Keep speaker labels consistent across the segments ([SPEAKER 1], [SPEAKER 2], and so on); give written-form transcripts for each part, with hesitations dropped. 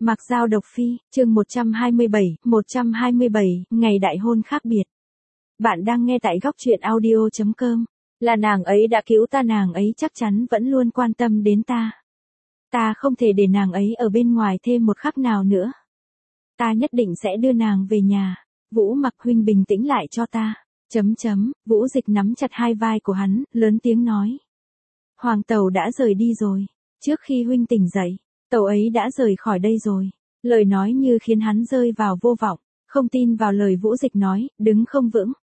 [SPEAKER 1] Mặc Dao độc phi, chương 127, ngày đại hôn khác biệt. Bạn đang nghe tại góc truyện audio.com. Là nàng ấy đã cứu ta, nàng ấy chắc chắn vẫn luôn quan tâm đến ta. Ta không thể để nàng ấy ở bên ngoài thêm một khắc nào nữa. Ta nhất định sẽ đưa nàng về nhà. Vũ Mặc huynh bình tĩnh lại cho ta. Vũ Dịch nắm chặt hai vai của hắn, lớn tiếng nói. Hoàng tàu đã rời đi rồi. Trước khi huynh tỉnh dậy, tàu ấy đã rời khỏi đây rồi. Lời nói như khiến hắn rơi vào vô vọng, không tin vào lời Vũ Dịch nói, đứng không vững.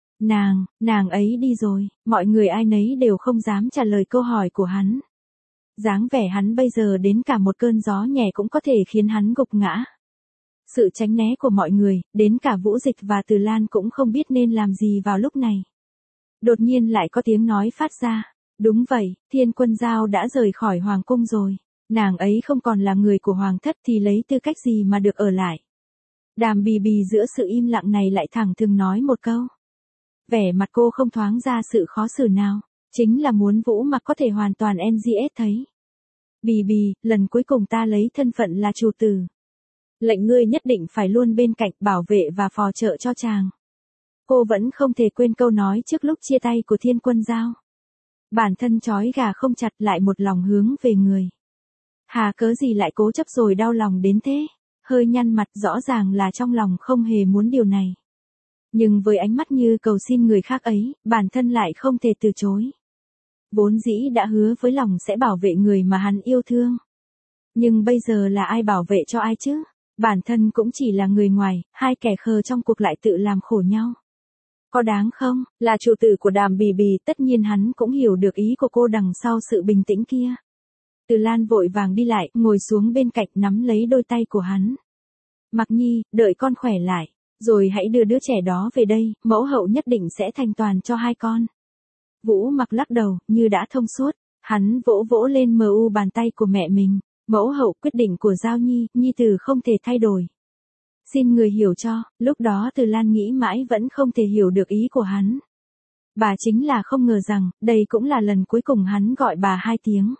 [SPEAKER 1] Nàng ấy đi rồi, mọi người ai nấy đều không dám trả lời câu hỏi của hắn. Dáng vẻ hắn bây giờ đến cả một cơn gió nhẹ cũng có thể khiến hắn gục ngã. Sự tránh né của mọi người, đến cả Vũ Dịch và Từ Lan cũng không biết nên làm gì vào lúc này. Đột nhiên lại có tiếng nói phát ra. Đúng vậy, Thiên Quân Dao đã rời khỏi Hoàng cung rồi. Nàng ấy không còn là người của Hoàng thất thì lấy tư cách gì mà được ở lại. Đàm Bì Bì giữa sự im lặng này lại thẳng thừng nói một câu. Vẻ mặt cô không thoáng ra sự khó xử nào. Chính là muốn Vũ Mặc có thể hoàn toàn NGS thấy. Bì Bì, lần cuối cùng ta lấy thân phận là chủ tử. Lệnh ngươi nhất định phải luôn bên cạnh bảo vệ và phò trợ cho chàng. Cô vẫn không thể quên câu nói trước lúc chia tay của Thiên Quân Dao. Bản thân trói gà không chặt lại một lòng hướng về người. Hà cớ gì lại cố chấp rồi đau lòng đến thế, hơi nhăn mặt rõ ràng là trong lòng không hề muốn điều này. Nhưng với ánh mắt như cầu xin người khác ấy, bản thân lại không thể từ chối. Vốn dĩ đã hứa với lòng sẽ bảo vệ người mà hắn yêu thương. Nhưng bây giờ là ai bảo vệ cho ai chứ? Bản thân cũng chỉ là người ngoài, hai kẻ khờ trong cuộc lại tự làm khổ nhau. Có đáng không? Là chủ tử của Đàm Bì Bì, tất nhiên hắn cũng hiểu được ý của cô đằng sau sự bình tĩnh kia. Từ Lan vội vàng đi lại, ngồi xuống bên cạnh nắm lấy đôi tay của hắn. Mặc Nhi, đợi con khỏe lại, rồi hãy đưa đứa trẻ đó về đây, mẫu hậu nhất định sẽ thành toàn cho hai con. Vũ Mặc lắc đầu, như đã thông suốt, hắn vỗ vỗ lên bàn tay của mẹ mình. Mẫu hậu, quyết định của Giao Nhi, Nhi tử không thể thay đổi. Xin người hiểu cho, lúc đó Từ Lan nghĩ mãi vẫn không thể hiểu được ý của hắn. Bà chính là không ngờ rằng, đây cũng là lần cuối cùng hắn gọi bà hai tiếng.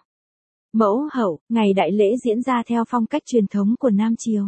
[SPEAKER 1] Mẫu hậu, ngày đại lễ diễn ra theo phong cách truyền thống của Nam Triều.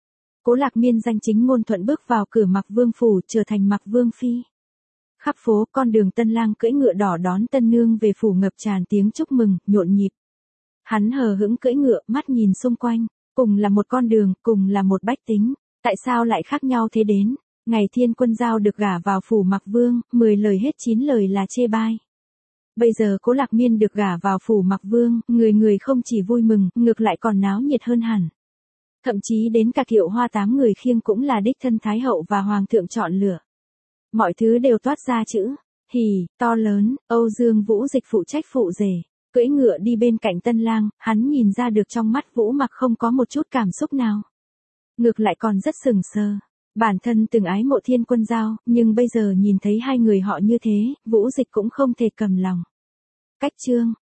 [SPEAKER 1] Cố Lạc Miên danh chính ngôn thuận bước vào cửa Mặc Vương phủ, trở thành Mặc Vương phi. Khắp phố, con đường tân lang cưỡi ngựa đỏ đón tân nương về phủ ngập tràn tiếng chúc mừng, nhộn nhịp. Hắn hờ hững cưỡi ngựa, mắt nhìn xung quanh, cùng là một con đường, cùng là một bách tính, tại sao lại khác nhau thế đến? Ngày Thiên Quân Dao được gả vào phủ Mặc Vương, 10 lời hết 9 lời là chê bai. Bây giờ Cố Lạc Miên được gả vào phủ Mặc Vương, người không chỉ vui mừng, ngược lại còn náo nhiệt hơn hẳn. Thậm chí đến cả Kiệu Hoa 8 người khiêng cũng là đích thân Thái hậu và Hoàng thượng chọn lựa. Mọi thứ đều toát ra chữ hỉ to lớn. Âu Dương Vũ Dịch phụ trách phụ rể, cưỡi ngựa đi bên cạnh tân lang, hắn nhìn ra được trong mắt Vũ Mặc không có một chút cảm xúc nào. Ngược lại còn rất sừng sờ. Bản thân từng ái mộ Thiên Quân Dao, nhưng bây giờ nhìn thấy hai người họ như thế, Vũ Dịch cũng không thể cầm lòng. Cách chương